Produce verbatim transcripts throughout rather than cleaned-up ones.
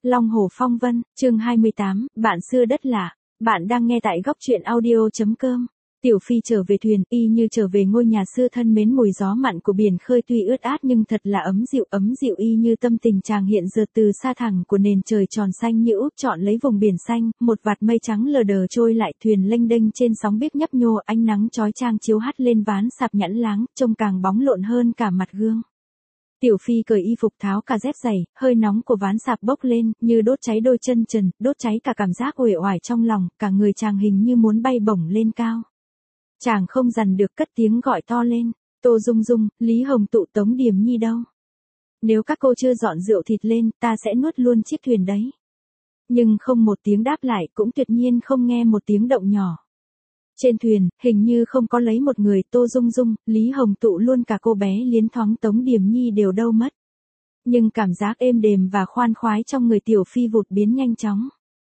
Long Hổ Phong Vân, chương hai mươi tám, bạn xưa đất lạ. Bạn đang nghe tại góc truyện audio chấm com. Tiểu Phi trở về thuyền, y như trở về ngôi nhà xưa thân mến, mùi gió mặn của biển khơi tuy ướt át nhưng thật là ấm dịu, ấm dịu y như tâm tình chàng hiện giờ từ xa thẳng của nền trời tròn xanh như úp trọn lấy vùng biển xanh, một vạt mây trắng lờ đờ trôi lại, thuyền lênh đênh trên sóng biếc nhấp nhô, ánh nắng chói chang chiếu hắt lên ván sạp nhẵn láng, trông càng bóng lộn hơn cả mặt gương. Tiểu Phi cởi y phục tháo cả dép giày, hơi nóng của ván sạp bốc lên, như đốt cháy đôi chân trần, đốt cháy cả cảm giác uể oải trong lòng, cả người chàng hình như muốn bay bổng lên cao. Chàng không dằn được cất tiếng gọi to lên, Tô Dung Dung, Lý Hồng Tụ, Tống Điềm Nhi đâu? Nếu các cô chưa dọn rượu thịt lên, ta sẽ nuốt luôn chiếc thuyền đấy. Nhưng không một tiếng đáp lại, cũng tuyệt nhiên không nghe một tiếng động nhỏ. Trên thuyền, hình như không có lấy một người, Tô Dung Dung, Lý Hồng Tụ luôn cả cô bé liến thoáng Tống Điềm Nhi đều đâu mất. Nhưng cảm giác êm đềm và khoan khoái trong người Tiểu Phi vụt biến nhanh chóng.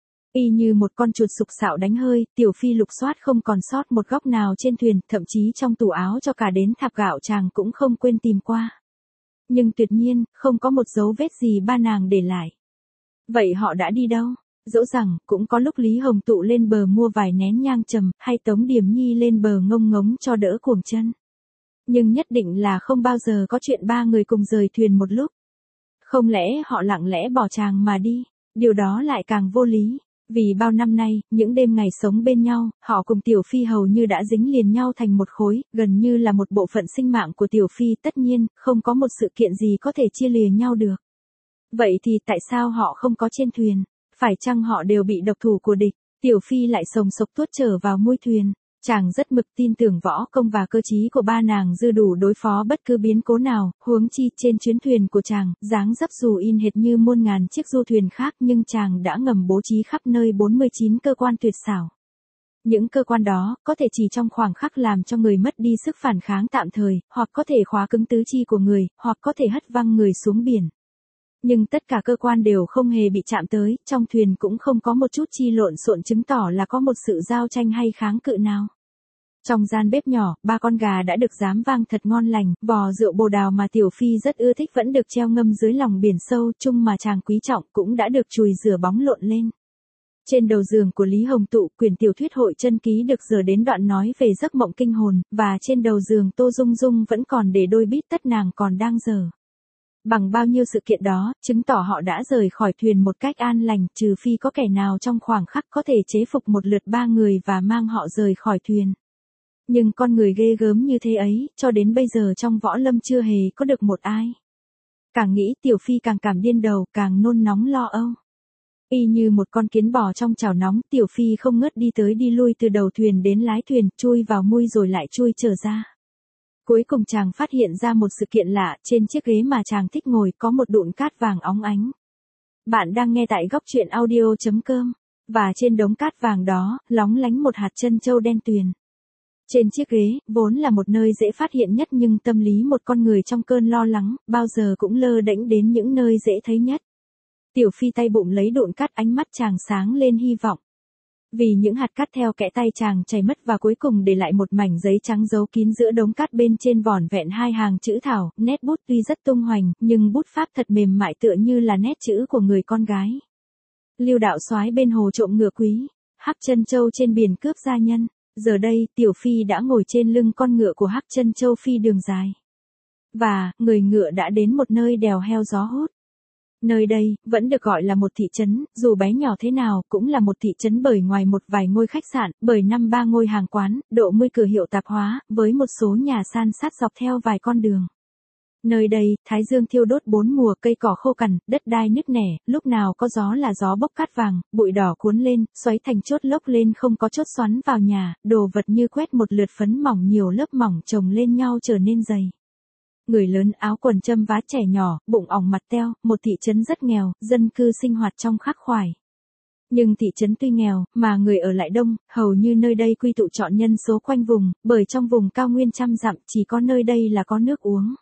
Y như một con chuột sục sạo đánh hơi, Tiểu Phi lục soát không còn sót một góc nào trên thuyền, thậm chí trong tủ áo cho cả đến thạp gạo chàng cũng không quên tìm qua. Nhưng tuyệt nhiên, không có một dấu vết gì ba nàng để lại. Vậy họ đã đi đâu? Dẫu rằng, cũng có lúc Lý Hồng Tụ lên bờ mua vài nén nhang trầm, hay Tống Điềm Nhi lên bờ ngông ngống cho đỡ cuồng chân. Nhưng nhất định là không bao giờ có chuyện ba người cùng rời thuyền một lúc. Không lẽ họ lặng lẽ bỏ chàng mà đi, điều đó lại càng vô lý. Vì bao năm nay, những đêm ngày sống bên nhau, họ cùng Tiểu Phi hầu như đã dính liền nhau thành một khối, gần như là một bộ phận sinh mạng của Tiểu Phi, tất nhiên, không có một sự kiện gì có thể chia lìa nhau được. Vậy thì tại sao họ không có trên thuyền? Phải chăng họ đều bị độc thủ của địch? Tiểu Phi lại sồng sộc tuốt trở vào mui thuyền. Chàng rất mực tin tưởng võ công và cơ trí của ba nàng dư đủ đối phó bất cứ biến cố nào, huống chi trên chuyến thuyền của chàng, dáng dấp dù in hệt như muôn ngàn chiếc du thuyền khác nhưng chàng đã ngầm bố trí khắp nơi bốn mươi chín cơ quan tuyệt xảo. Những cơ quan đó, có thể chỉ trong khoảng khắc làm cho người mất đi sức phản kháng tạm thời, hoặc có thể khóa cứng tứ chi của người, hoặc có thể hất văng người xuống biển. Nhưng tất cả cơ quan đều không hề bị chạm tới, trong thuyền cũng không có một chút chi lộn xộn chứng tỏ là có một sự giao tranh hay kháng cự nào. Trong gian bếp nhỏ, ba con gà đã được rám vang thật ngon lành, vò rượu bồ đào mà Tiểu Phi rất ưa thích vẫn được treo ngâm dưới lòng biển sâu, chung mà chàng quý trọng cũng đã được chùi rửa bóng lộn lên. Trên đầu giường của Lý Hồng Tụ, quyển tiểu thuyết hội chân ký được dở đến đoạn nói về giấc mộng kinh hồn, và trên đầu giường Tô Dung Dung vẫn còn để đôi bít tất nàng còn đang dở. Bằng bao nhiêu sự kiện đó, chứng tỏ họ đã rời khỏi thuyền một cách an lành, trừ phi có kẻ nào trong khoảng khắc có thể chế phục một lượt ba người và mang họ rời khỏi thuyền. Nhưng con người ghê gớm như thế ấy, cho đến bây giờ trong võ lâm chưa hề có được một ai. Càng nghĩ Tiểu Phi càng cảm điên đầu, càng nôn nóng lo âu. Y như một con kiến bò trong chảo nóng, Tiểu Phi không ngớt đi tới đi lui từ đầu thuyền đến lái thuyền, chui vào mui rồi lại chui trở ra. Cuối cùng chàng phát hiện ra một sự kiện lạ, trên chiếc ghế mà chàng thích ngồi có một đụn cát vàng óng ánh. Bạn đang nghe tại góc truyện audio chấm com, và trên đống cát vàng đó, lóng lánh một hạt trân châu đen tuyền. Trên chiếc ghế, vốn là một nơi dễ phát hiện nhất nhưng tâm lý một con người trong cơn lo lắng, bao giờ cũng lơ đễnh đến những nơi dễ thấy nhất. Tiểu Phi tay bụng lấy đụn cát, ánh mắt chàng sáng lên hy vọng. Vì những hạt cát theo kẽ tay chàng chảy mất và cuối cùng để lại một mảnh giấy trắng giấu kín giữa đống cát, bên trên vỏn vẹn hai hàng chữ thảo, nét bút tuy rất tung hoành, nhưng bút pháp thật mềm mại tựa như là nét chữ của người con gái. Lưu đạo soái bên hồ trộm ngựa quý, Hắc Chân Châu trên biển cướp gia nhân. Giờ đây, Tiểu Phi đã ngồi trên lưng con ngựa của Hắc Chân Châu phi đường dài. Và, người ngựa đã đến một nơi đèo heo gió hút. Nơi đây, vẫn được gọi là một thị trấn, dù bé nhỏ thế nào, cũng là một thị trấn bởi ngoài một vài ngôi khách sạn, bởi năm ba ngôi hàng quán, độ mươi cửa hiệu tạp hóa, với một số nhà san sát dọc theo vài con đường. Nơi đây, thái dương thiêu đốt bốn mùa, cây cỏ khô cằn, đất đai nứt nẻ, lúc nào có gió là gió bốc cát vàng, bụi đỏ cuốn lên, xoáy thành chốt lốc lên, không có chốt xoắn vào nhà, đồ vật như quét một lượt phấn mỏng, nhiều lớp mỏng chồng lên nhau trở nên dày. Người lớn áo quần châm vá, trẻ nhỏ, bụng ỏng mặt teo, một thị trấn rất nghèo, dân cư sinh hoạt trong khắc khoải. Nhưng thị trấn tuy nghèo, mà người ở lại đông, hầu như nơi đây quy tụ trọn nhân số quanh vùng, bởi trong vùng cao nguyên trăm dặm, chỉ có nơi đây là có nước uống.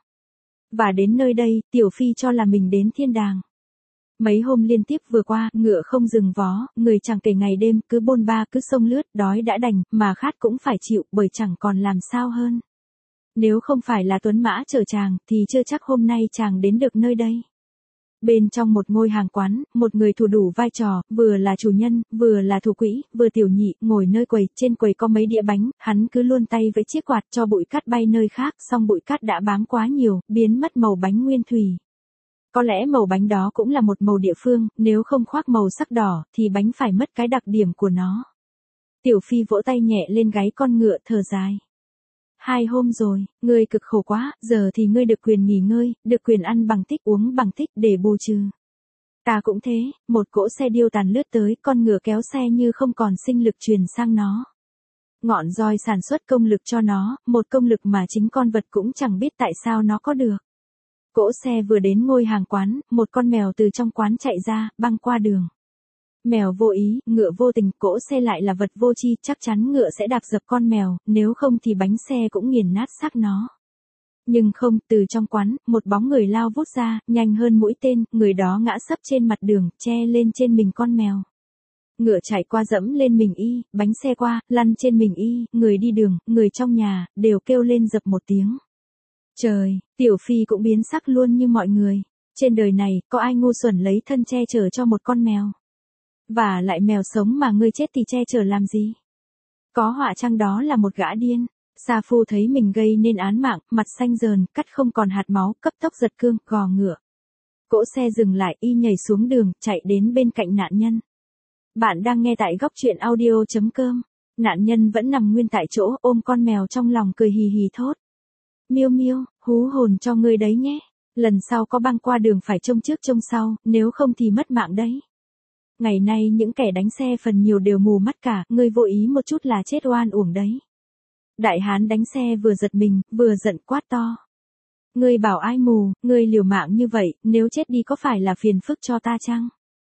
Và đến nơi đây, Tiểu Phi cho là mình đến thiên đàng. Mấy hôm liên tiếp vừa qua, ngựa không dừng vó, người chẳng kể ngày đêm, cứ bôn ba cứ sông lướt, đói đã đành, mà khát cũng phải chịu, bởi chẳng còn làm sao hơn. Nếu không phải là tuấn mã chở chàng, thì chưa chắc hôm nay chàng đến được nơi đây. Bên trong một ngôi hàng quán, một người thủ đủ vai trò, vừa là chủ nhân, vừa là thủ quỹ, vừa tiểu nhị, ngồi nơi quầy, trên quầy có mấy đĩa bánh, hắn cứ luôn tay với chiếc quạt cho bụi cát bay nơi khác, xong bụi cát đã bám quá nhiều, biến mất màu bánh nguyên thủy. Có lẽ màu bánh đó cũng là một màu địa phương, nếu không khoác màu sắc đỏ, thì bánh phải mất cái đặc điểm của nó. Tiểu Phi vỗ tay nhẹ lên gáy con ngựa thở dài. Hai hôm rồi, ngươi cực khổ quá, giờ thì ngươi được quyền nghỉ ngơi, được quyền ăn bằng tích uống bằng tích để bù trừ. Ta cũng thế, một cỗ xe điêu tàn lướt tới, con ngựa kéo xe như không còn sinh lực truyền sang nó. Ngọn roi sản xuất công lực cho nó, một công lực mà chính con vật cũng chẳng biết tại sao nó có được. Cỗ xe vừa đến ngôi hàng quán, một con mèo từ trong quán chạy ra, băng qua đường. Mèo vô ý, ngựa vô tình, cỗ xe lại là vật vô tri, chắc chắn ngựa sẽ đạp dập con mèo, nếu không thì bánh xe cũng nghiền nát xác nó. Nhưng không, từ trong quán, một bóng người lao vút ra, nhanh hơn mũi tên, người đó ngã sấp trên mặt đường, che lên trên mình con mèo. Ngựa chạy qua dẫm lên mình y, bánh xe qua, lăn trên mình y, người đi đường, người trong nhà, đều kêu lên dập một tiếng. Trời, Tiểu Phi cũng biến sắc luôn như mọi người. Trên đời này, có ai ngu xuẩn lấy thân che chở cho một con mèo? Và lại mèo sống mà ngươi chết thì che chở làm gì? Có họa chăng đó là một gã điên? Sa Phu thấy mình gây nên án mạng, mặt xanh dờn, cắt không còn hạt máu, cấp tốc giật cương, gò ngựa. Cỗ xe dừng lại, y nhảy xuống đường, chạy đến bên cạnh nạn nhân. Bạn đang nghe tại góc truyện audio chấm com. Nạn nhân vẫn nằm nguyên tại chỗ, ôm con mèo trong lòng cười hì hì thốt. Miêu miêu, hú hồn cho ngươi đấy nhé. Lần sau có băng qua đường phải trông trước trông sau, nếu không thì mất mạng đấy. Ngày nay những kẻ đánh xe phần nhiều đều mù mắt cả, ngươi vô ý một chút là chết oan uổng đấy. Đại hán đánh xe vừa giật mình, vừa giận quát to. Ngươi bảo ai mù, ngươi liều mạng như vậy, nếu chết đi có phải là phiền phức cho ta chăng?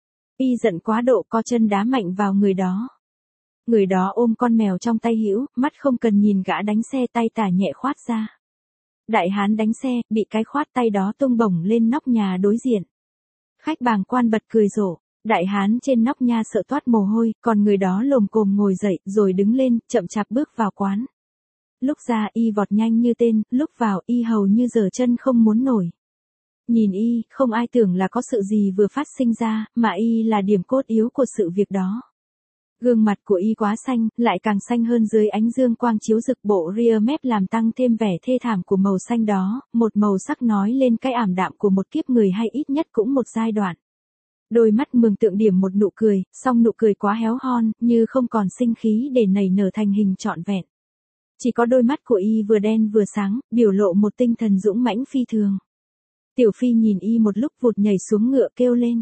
Y giận quá độ co chân đá mạnh vào người đó. Người đó ôm con mèo trong tay hữu, mắt không cần nhìn gã đánh xe tay tả nhẹ khoát ra. Đại hán đánh xe, bị cái khoát tay đó tung bổng lên nóc nhà đối diện. Khách bàng quan bật cười rộ. Đại hán trên nóc nhà sợ toát mồ hôi, còn người đó lồm cồm ngồi dậy, rồi đứng lên, chậm chạp bước vào quán. Lúc ra y vọt nhanh như tên, lúc vào y hầu như giở chân không muốn nổi. Nhìn y, không ai tưởng là có sự gì vừa phát sinh ra, mà y là điểm cốt yếu của sự việc đó. Gương mặt của y quá xanh, lại càng xanh hơn dưới ánh dương quang chiếu rực, bộ ria mép làm tăng thêm vẻ thê thảm của màu xanh đó, một màu sắc nói lên cái ảm đạm của một kiếp người hay ít nhất cũng một giai đoạn. Đôi mắt mường tượng điểm một nụ cười, song nụ cười quá héo hon, như không còn sinh khí để nảy nở thành hình trọn vẹn. Chỉ có đôi mắt của y vừa đen vừa sáng, biểu lộ một tinh thần dũng mãnh phi thường. Tiểu Phi nhìn y một lúc vụt nhảy xuống ngựa kêu lên.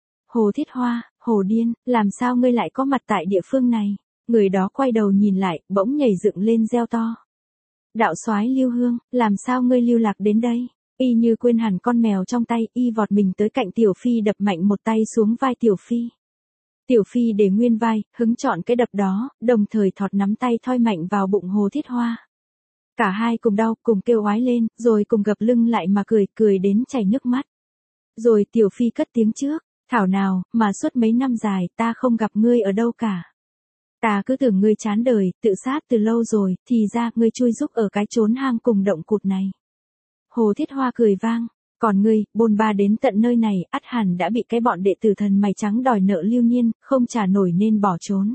Hồ Thiết Hoa, Hồ điên, làm sao ngươi lại có mặt tại địa phương này? Người đó quay đầu nhìn lại, bỗng nhảy dựng lên reo to. Đạo soái Lưu Hương, làm sao ngươi lưu lạc đến đây? Y như quên hẳn con mèo trong tay, y vọt mình tới cạnh Tiểu Phi đập mạnh một tay xuống vai Tiểu Phi. Tiểu Phi để nguyên vai, hứng chọn cái đập đó, đồng thời thọt nắm tay thoi mạnh vào bụng Hồ Thiết Hoa. Cả hai cùng đau, cùng kêu oái lên, rồi cùng gập lưng lại mà cười, cười đến chảy nước mắt. Rồi Tiểu Phi cất tiếng trước, thảo nào, mà suốt mấy năm dài, ta không gặp ngươi ở đâu cả. Ta cứ tưởng ngươi chán đời, tự sát từ lâu rồi, thì ra ngươi chui rúc ở cái chốn hang cùng động cụt này. Hồ Thiết Hoa cười vang, còn ngươi, bôn ba đến tận nơi này, ắt hẳn đã bị cái bọn đệ tử thần mày trắng đòi nợ Lưu Nhiên, không trả nổi nên bỏ trốn.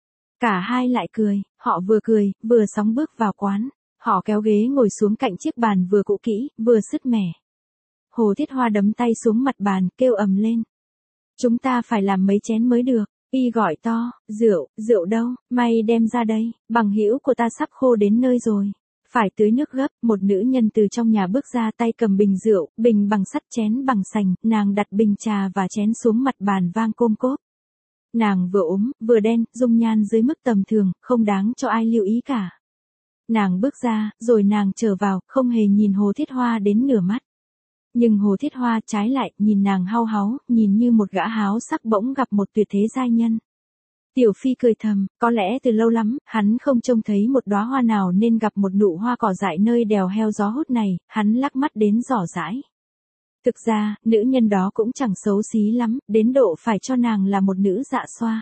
Cả hai lại cười, họ vừa cười, vừa sóng bước vào quán, họ kéo ghế ngồi xuống cạnh chiếc bàn vừa cũ kỹ, vừa sứt mẻ. Hồ Thiết Hoa đấm tay xuống mặt bàn, kêu ầm lên. Chúng ta phải làm mấy chén mới được. Y gọi to, rượu, rượu đâu, may đem ra đây, bằng hữu của ta sắp khô đến nơi rồi. Phải tưới nước gấp, một nữ nhân từ trong nhà bước ra tay cầm bình rượu, bình bằng sắt chén bằng sành, nàng đặt bình trà và chén xuống mặt bàn vang côm cốp. Nàng vừa ốm, vừa đen, dung nhan dưới mức tầm thường, không đáng cho ai lưu ý cả. Nàng bước ra, rồi nàng trở vào, không hề nhìn Hồ Thiết Hoa đến nửa mắt. Nhưng Hồ Thiết Hoa trái lại, nhìn nàng hau háu, nhìn như một gã háo sắc bỗng gặp một tuyệt thế giai nhân. Tiểu Phi cười thầm, có lẽ từ lâu lắm, hắn không trông thấy một đóa hoa nào nên gặp một nụ hoa cỏ dại nơi đèo heo gió hút này, hắn lắc mắt đến giỏ dãi. Thực ra, nữ nhân đó cũng chẳng xấu xí lắm, đến độ phải cho nàng là một nữ dạ xoa.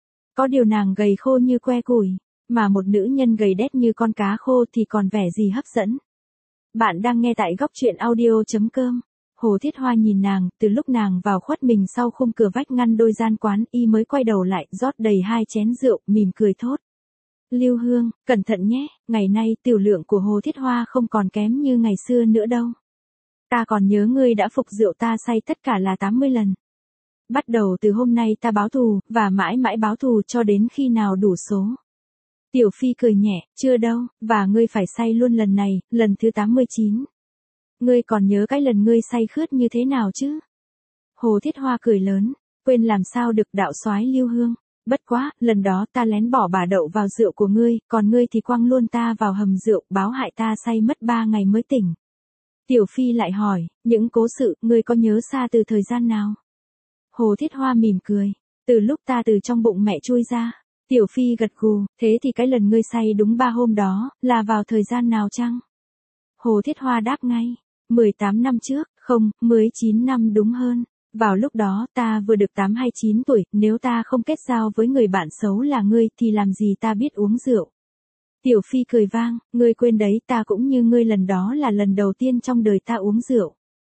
Có điều nàng gầy khô như que củi, mà một nữ nhân gầy đét như con cá khô thì còn vẻ gì hấp dẫn. Bạn đang nghe tại góc truyện audio chấm com. Hồ Thiết Hoa nhìn nàng, từ lúc nàng vào khuất mình sau khung cửa vách ngăn đôi gian quán, y mới quay đầu lại, rót đầy hai chén rượu, mỉm cười thốt. Lưu Hương, cẩn thận nhé, ngày nay tiểu lượng của Hồ Thiết Hoa không còn kém như ngày xưa nữa đâu. Ta còn nhớ ngươi đã phục rượu ta say tất cả là tám mươi lần. Bắt đầu từ hôm nay ta báo thù, và mãi mãi báo thù cho đến khi nào đủ số. Tiểu Phi cười nhẹ, chưa đâu, và ngươi phải say luôn lần này, lần thứ tám mươi chín. Ngươi còn nhớ cái lần ngươi say khướt như thế nào chứ? Hồ Thiết Hoa cười lớn, quên làm sao được đạo soái Lưu Hương. Bất quá, lần đó ta lén bỏ bà đậu vào rượu của ngươi, còn ngươi thì quăng luôn ta vào hầm rượu, báo hại ta say mất ba ngày mới tỉnh. Tiểu Phi lại hỏi, những cố sự, ngươi có nhớ xa từ thời gian nào? Hồ Thiết Hoa mỉm cười, từ lúc ta từ trong bụng mẹ chui ra. Tiểu Phi gật gù, thế thì cái lần ngươi say đúng ba hôm đó, là vào thời gian nào chăng? Hồ Thiết Hoa đáp ngay, mười tám năm trước, không, mười chín năm đúng hơn. Vào lúc đó ta vừa được tám hay chín tuổi, nếu ta không kết giao với người bạn xấu là ngươi thì làm gì ta biết uống rượu. Tiểu Phi cười vang, ngươi quên đấy, ta cũng như ngươi, lần đó là lần đầu tiên trong đời ta uống rượu.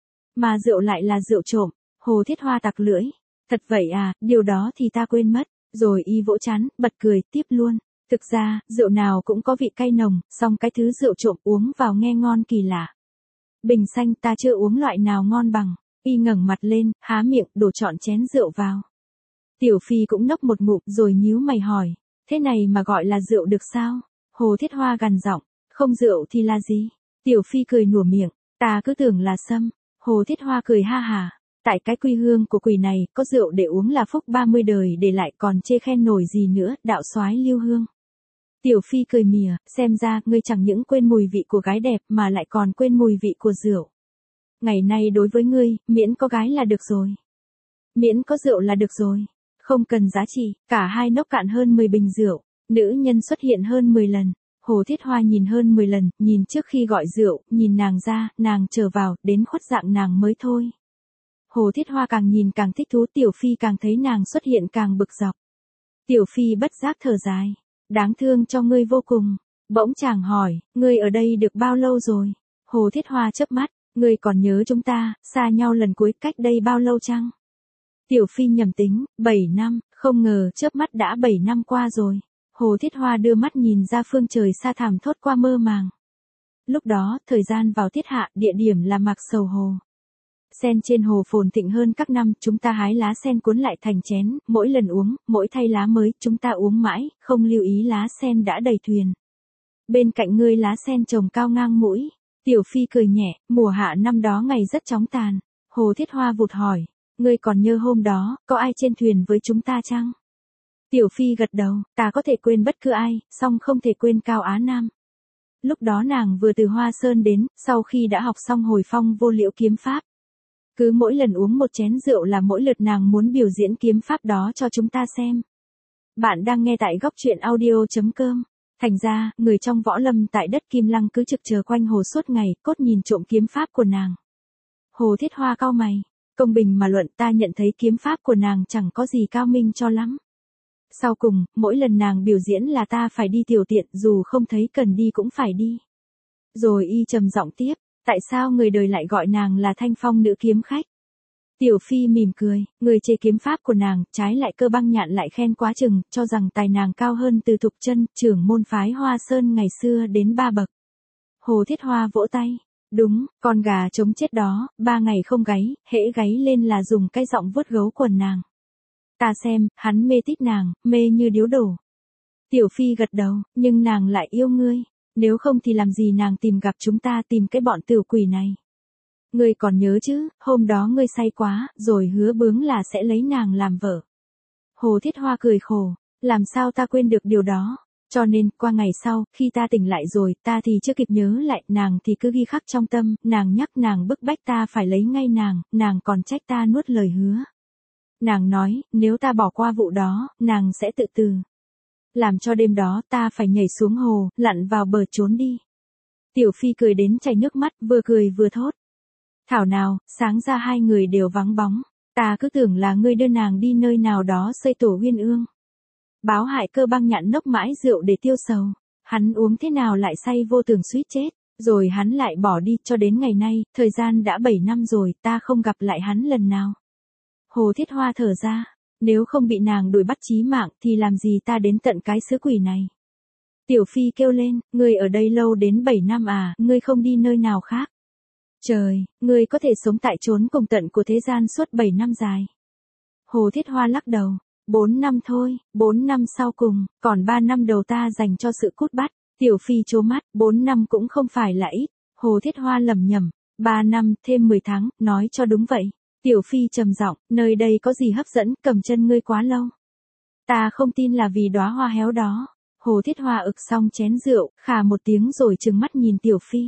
Mà rượu lại là rượu trộm. Hồ Thiết Hoa tặc lưỡi, thật vậy à, điều đó thì ta quên mất. Rồi y vỗ chán, bật cười, tiếp luôn. Thực ra, rượu nào cũng có vị cay nồng, song cái thứ rượu trộm uống vào nghe ngon kỳ lạ. Bình xanh ta chưa uống loại nào ngon bằng. Y ngẩng mặt lên, há miệng, đổ trọn chén rượu vào. Tiểu Phi cũng nốc một ngụm rồi nhíu mày hỏi, thế này mà gọi là rượu được sao? Hồ Thiết Hoa gằn giọng, không rượu thì là gì? Tiểu Phi cười nủa miệng, ta cứ tưởng là sâm. Hồ Thiết Hoa cười ha hà, tại cái quy hương của quỷ này, có rượu để uống là phúc ba mươi đời để lại, còn chê khen nổi gì nữa, đạo soái Lưu Hương. Tiểu Phi cười mỉa, xem ra ngươi chẳng những quên mùi vị của gái đẹp mà lại còn quên mùi vị của rượu. Ngày nay đối với ngươi, miễn có gái là được rồi. Miễn có rượu là được rồi. Không cần giá trị, cả hai nốc cạn hơn mười bình rượu. Nữ nhân xuất hiện hơn mười lần. Hồ Thiết Hoa nhìn hơn mười lần, nhìn trước khi gọi rượu, nhìn nàng ra, nàng trở vào, đến khuất dạng nàng mới thôi. Hồ Thiết Hoa càng nhìn càng thích thú, Tiểu Phi càng thấy nàng xuất hiện càng bực dọc. Tiểu Phi bất giác thở dài. Đáng thương cho ngươi vô cùng. Bỗng chàng hỏi, ngươi ở đây được bao lâu rồi? Hồ Thiết Hoa chớp mắt. Ngươi còn nhớ chúng ta, xa nhau lần cuối cách đây bao lâu chăng? Tiểu Phi nhầm tính, bảy năm, không ngờ chớp mắt đã bảy năm qua rồi. Hồ Thiết Hoa đưa mắt nhìn ra phương trời xa thẳm thốt qua mơ màng. Lúc đó, thời gian vào tiết hạ, địa điểm là Mạc Sầu Hồ. Sen trên hồ phồn thịnh hơn các năm, chúng ta hái lá sen cuốn lại thành chén, mỗi lần uống, mỗi thay lá mới, chúng ta uống mãi, không lưu ý lá sen đã đầy thuyền. Bên cạnh ngươi lá sen trồng cao ngang mũi. Tiểu Phi cười nhẹ, mùa hạ năm đó ngày rất chóng tàn. Hồ Thiết Hoa vụt hỏi, ngươi còn nhớ hôm đó, có ai trên thuyền với chúng ta chăng? Tiểu Phi gật đầu, ta có thể quên bất cứ ai, song không thể quên Cao Á Nam. Lúc đó nàng vừa từ Hoa Sơn đến, sau khi đã học xong hồi phong vô liễu kiếm pháp. Cứ mỗi lần uống một chén rượu là mỗi lượt nàng muốn biểu diễn kiếm pháp đó cho chúng ta xem. Bạn đang nghe tại góc truyện audio chấm com. Thành ra, người trong võ lâm tại đất Kim Lăng cứ trực chờ quanh hồ suốt ngày, cốt nhìn trộm kiếm pháp của nàng. Hồ Thiết Hoa cau mày, công bình mà luận, ta nhận thấy kiếm pháp của nàng chẳng có gì cao minh cho lắm. Sau cùng, mỗi lần nàng biểu diễn là ta phải đi tiểu tiện, dù không thấy cần đi cũng phải đi. Rồi y trầm giọng tiếp, tại sao người đời lại gọi nàng là Thanh Phong nữ kiếm khách? Tiểu Phi mỉm cười, người chê kiếm pháp của nàng, trái lại Cơ Băng Nhạn lại khen quá chừng, cho rằng tài nàng cao hơn Từ Thục Chân, trưởng môn phái Hoa Sơn ngày xưa đến ba bậc. Hồ Thiết Hoa vỗ tay, đúng, con gà trống chết đó, ba ngày không gáy, hễ gáy lên là dùng cái giọng vuốt gấu quần nàng. Ta xem, hắn mê tít nàng, mê như điếu đổ. Tiểu Phi gật đầu, nhưng nàng lại yêu ngươi, nếu không thì làm gì nàng tìm gặp chúng ta, tìm cái bọn tiểu quỷ này. Ngươi còn nhớ chứ, hôm đó ngươi say quá, rồi hứa bướng là sẽ lấy nàng làm vợ. Hồ Thiết Hoa cười khổ, làm sao ta quên được điều đó, cho nên, qua ngày sau, khi ta tỉnh lại rồi, ta thì chưa kịp nhớ lại, nàng thì cứ ghi khắc trong tâm, nàng nhắc nàng bức bách ta phải lấy ngay nàng, nàng còn trách ta nuốt lời hứa. Nàng nói, nếu ta bỏ qua vụ đó, nàng sẽ tự từ. Làm cho đêm đó ta phải nhảy xuống hồ, lặn vào bờ trốn đi. Tiểu Phi cười đến chảy nước mắt, vừa cười vừa thốt. Thảo nào, sáng ra hai người đều vắng bóng, ta cứ tưởng là ngươi đưa nàng đi nơi nào đó xây tổ uyên ương. Báo hại Cơ Băng Nhạn nốc mãi rượu để tiêu sầu, hắn uống thế nào lại say vô tưởng suýt chết. Rồi hắn lại bỏ đi, cho đến ngày nay, thời gian đã bảy năm rồi, ta không gặp lại hắn lần nào. Hồ Thiết Hoa thở ra, nếu không bị nàng đuổi bắt chí mạng thì làm gì ta đến tận cái xứ quỷ này. Tiểu Phi kêu lên, ngươi ở đây lâu đến bảy năm à, ngươi không đi nơi nào khác. Trời, ngươi có thể sống tại chốn cùng tận của thế gian suốt bảy năm dài. Hồ Thiết Hoa lắc đầu, bốn năm thôi, bốn năm sau cùng, còn ba năm đầu ta dành cho sự cút bắt. Tiểu Phi trố mắt, bốn năm cũng không phải là ít. Hồ Thiết Hoa lẩm nhẩm, ba năm thêm mười tháng, nói cho đúng vậy. Tiểu Phi trầm giọng, nơi đây có gì hấp dẫn, cầm chân ngươi quá lâu. Ta không tin là vì đóa hoa héo đó. Hồ Thiết Hoa ực xong chén rượu, khà một tiếng rồi trừng mắt nhìn Tiểu Phi.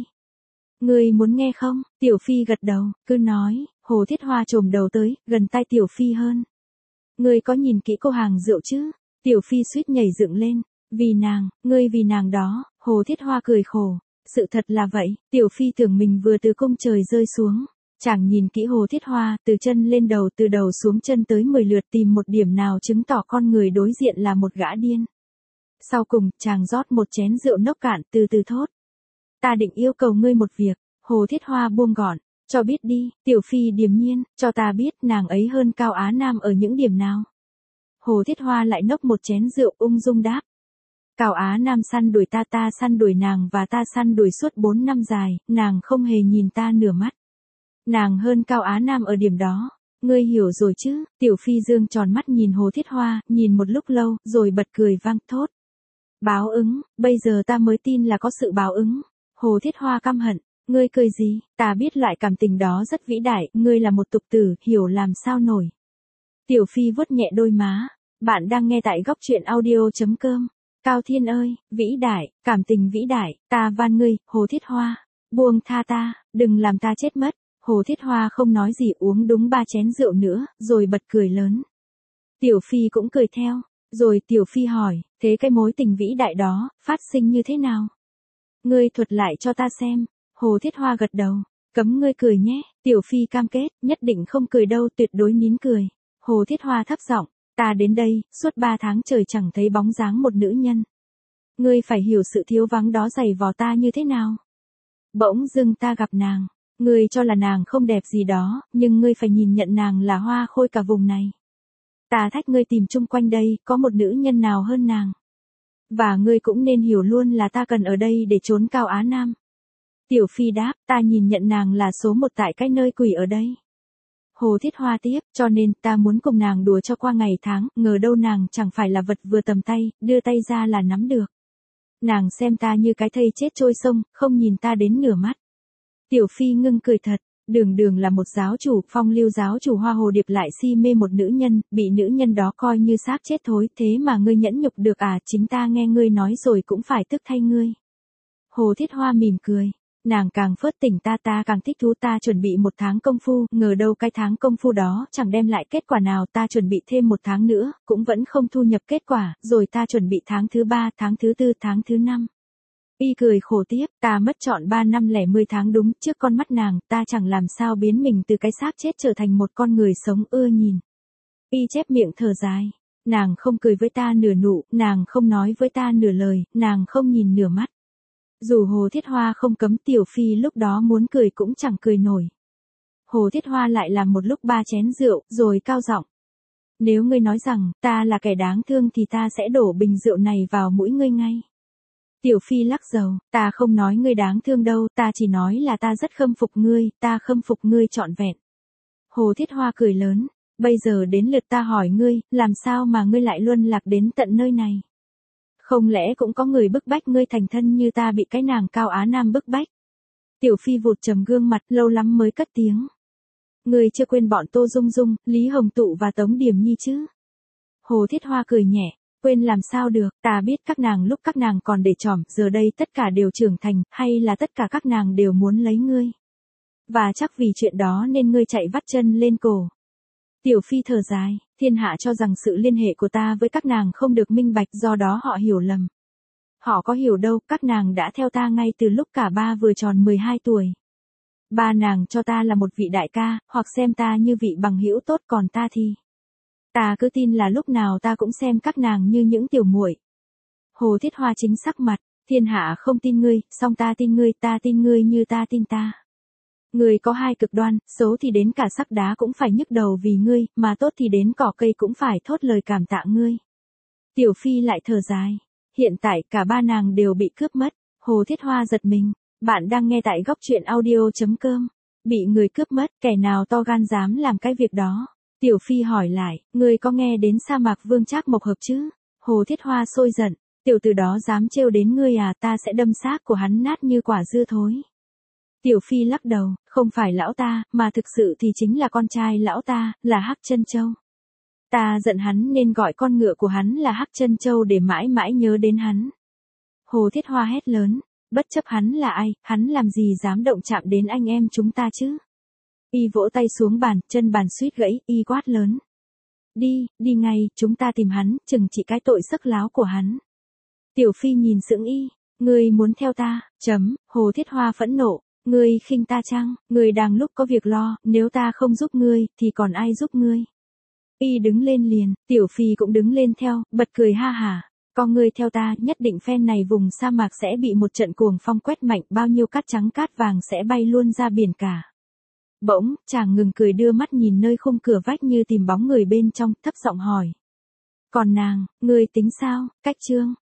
Ngươi muốn nghe không? Tiểu Phi gật đầu, cứ nói. Hồ Thiết Hoa chồm đầu tới, gần tai Tiểu Phi hơn. Ngươi có nhìn kỹ cô hàng rượu chứ? Tiểu Phi suýt nhảy dựng lên. Vì nàng, ngươi vì nàng đó. Hồ Thiết Hoa cười khổ. Sự thật là vậy, Tiểu Phi tưởng mình vừa từ cung trời rơi xuống. Chàng nhìn kỹ Hồ Thiết Hoa, từ chân lên đầu, từ đầu xuống chân tới mười lượt, tìm một điểm nào chứng tỏ con người đối diện là một gã điên. Sau cùng, chàng rót một chén rượu nốc cạn, từ từ thốt. Ta định yêu cầu ngươi một việc. Hồ Thiết Hoa buông gọn, cho biết đi. Tiểu Phi điềm nhiên, cho ta biết nàng ấy hơn Cao Á Nam ở những điểm nào. Hồ Thiết Hoa lại nốc một chén rượu, ung dung đáp. Cao Á Nam săn đuổi ta, ta săn đuổi nàng và ta săn đuổi suốt bốn năm dài, nàng không hề nhìn ta nửa mắt. Nàng hơn Cao Á Nam ở điểm đó. Ngươi hiểu rồi chứ? Tiểu Phi dương tròn mắt nhìn Hồ Thiết Hoa, nhìn một lúc lâu, rồi bật cười vang thốt. Báo ứng, bây giờ ta mới tin là có sự báo ứng. Hồ Thiết Hoa căm hận, ngươi cười gì? Ta biết loại cảm tình đó rất vĩ đại, ngươi là một tục tử, hiểu làm sao nổi. Tiểu Phi vuốt nhẹ đôi má. Bạn đang nghe tại góc truyện audio chấm com. Cao Thiên ơi, vĩ đại, cảm tình vĩ đại, ta van ngươi, Hồ Thiết Hoa. Buông tha ta, đừng làm ta chết mất. Hồ Thiết Hoa không nói gì, uống đúng ba chén rượu nữa, rồi bật cười lớn. Tiểu Phi cũng cười theo. Rồi Tiểu Phi hỏi, thế cái mối tình vĩ đại đó, phát sinh như thế nào? Ngươi thuật lại cho ta xem. Hồ Thiết Hoa gật đầu, cấm ngươi cười nhé. Tiểu Phi cam kết, nhất định không cười đâu, tuyệt đối nín cười. Hồ Thiết Hoa thấp giọng, ta đến đây, suốt ba tháng trời chẳng thấy bóng dáng một nữ nhân. Ngươi phải hiểu sự thiếu vắng đó dày vò ta như thế nào. Bỗng dưng ta gặp nàng, ngươi cho là nàng không đẹp gì đó, nhưng ngươi phải nhìn nhận nàng là hoa khôi cả vùng này. Ta thách ngươi tìm chung quanh đây, có một nữ nhân nào hơn nàng. Và ngươi cũng nên hiểu luôn là ta cần ở đây để trốn Cao Á Nam. Tiểu Phi đáp, ta nhìn nhận nàng là số một tại cái nơi quỷ ở đây. Hồ Thiết Hoa tiếp, cho nên ta muốn cùng nàng đùa cho qua ngày tháng, ngờ đâu nàng chẳng phải là vật vừa tầm tay, đưa tay ra là nắm được. Nàng xem ta như cái thây chết trôi sông, không nhìn ta đến nửa mắt. Tiểu Phi ngưng cười thật. Đường Đường là một giáo chủ, phong lưu giáo chủ Hoa Hồ Điệp lại si mê một nữ nhân, bị nữ nhân đó coi như xác chết thối, thế mà ngươi nhẫn nhục được à? Chính ta nghe ngươi nói rồi cũng phải tức thay ngươi. Hồ Thiết Hoa mỉm cười, nàng càng phớt tỉnh ta, ta càng thích thú. Ta chuẩn bị một tháng công phu, ngờ đâu cái tháng công phu đó chẳng đem lại kết quả nào. Ta chuẩn bị thêm một tháng nữa, cũng vẫn không thu nhập kết quả, rồi ta chuẩn bị tháng thứ ba, tháng thứ tư, tháng thứ năm. Y cười khổ tiếp, ta mất trọn ba năm lẻ mười tháng đúng, trước con mắt nàng, ta chẳng làm sao biến mình từ cái xác chết trở thành một con người sống ưa nhìn. Y chép miệng thở dài, nàng không cười với ta nửa nụ, nàng không nói với ta nửa lời, nàng không nhìn nửa mắt. Dù Hồ Thiết Hoa không cấm, Tiểu Phi lúc đó muốn cười cũng chẳng cười nổi. Hồ Thiết Hoa lại làm một lúc ba chén rượu, rồi cao giọng. Nếu ngươi nói rằng, ta là kẻ đáng thương thì ta sẽ đổ bình rượu này vào mũi ngươi ngay. Tiểu Phi lắc đầu, ta không nói ngươi đáng thương đâu, ta chỉ nói là ta rất khâm phục ngươi, ta khâm phục ngươi trọn vẹn. Hồ Thiết Hoa cười lớn, bây giờ đến lượt ta hỏi ngươi, làm sao mà ngươi lại luân lạc đến tận nơi này? Không lẽ cũng có người bức bách ngươi thành thân như ta bị cái nàng Cao Á Nam bức bách? Tiểu Phi vụt trầm gương mặt, lâu lắm mới cất tiếng. Ngươi chưa quên bọn Tô Dung Dung, Lý Hồng Tụ và Tống Điềm Nhi chứ? Hồ Thiết Hoa cười nhẹ. Quên làm sao được, ta biết các nàng lúc các nàng còn để trỏm, giờ đây tất cả đều trưởng thành, hay là tất cả các nàng đều muốn lấy ngươi. Và chắc vì chuyện đó nên ngươi chạy vắt chân lên cổ. Tiểu Phi thở dài, thiên hạ cho rằng sự liên hệ của ta với các nàng không được minh bạch, do đó họ hiểu lầm. Họ có hiểu đâu, các nàng đã theo ta ngay từ lúc cả ba vừa tròn mười hai tuổi. Ba nàng cho ta là một vị đại ca, hoặc xem ta như vị bằng hữu tốt, còn ta thì... Ta cứ tin là lúc nào ta cũng xem các nàng như những tiểu muội. Hồ Thiết Hoa chính sắc mặt, Thiên hạ không tin ngươi, song ta tin ngươi, ta tin ngươi như ta tin ta. Ngươi có hai cực đoan, xấu thì đến cả sắc đá cũng phải nhức đầu vì ngươi, mà tốt thì đến cỏ cây cũng phải thốt lời cảm tạ ngươi. Tiểu Phi lại thở dài. Hiện tại cả ba nàng đều bị cướp mất. Hồ Thiết Hoa giật mình. Bạn đang nghe tại góc truyện audio.com. Bị người cướp mất, kẻ nào to gan dám làm cái việc đó? Tiểu Phi hỏi lại, ngươi có nghe đến sa mạc vương Trác Mộc Hợp chứ? Hồ Thiết Hoa sôi giận, tiểu tử đó dám trêu đến ngươi à, ta sẽ đâm xác của hắn nát như quả dưa thối. Tiểu Phi lắc đầu, không phải lão ta, mà thực sự thì chính là con trai lão ta, là Hắc Chân Châu. Ta giận hắn nên gọi con ngựa của hắn là Hắc Chân Châu để mãi mãi nhớ đến hắn. Hồ Thiết Hoa hét lớn, bất chấp hắn là ai, hắn làm gì dám động chạm đến anh em chúng ta chứ? Y vỗ tay xuống bàn, chân bàn suýt gãy, y quát lớn. Đi, đi ngay, chúng ta tìm hắn, chừng trị cái tội sắc láo của hắn. Tiểu Phi nhìn sững y, ngươi muốn theo ta, chấm, Hồ Thiết Hoa phẫn nộ, ngươi khinh ta chăng, ngươi đang lúc có việc lo, nếu ta không giúp ngươi, thì còn ai giúp ngươi? Y đứng lên liền, Tiểu Phi cũng đứng lên theo, bật cười ha hả. Con ngươi theo ta, nhất định phen này vùng sa mạc sẽ bị một trận cuồng phong quét mạnh, bao nhiêu cát trắng cát vàng sẽ bay luôn ra biển cả. Bỗng, chàng ngừng cười đưa mắt nhìn nơi khung cửa vách như tìm bóng người bên trong, thấp giọng hỏi. Còn nàng, ngươi tính sao, Cách Trương?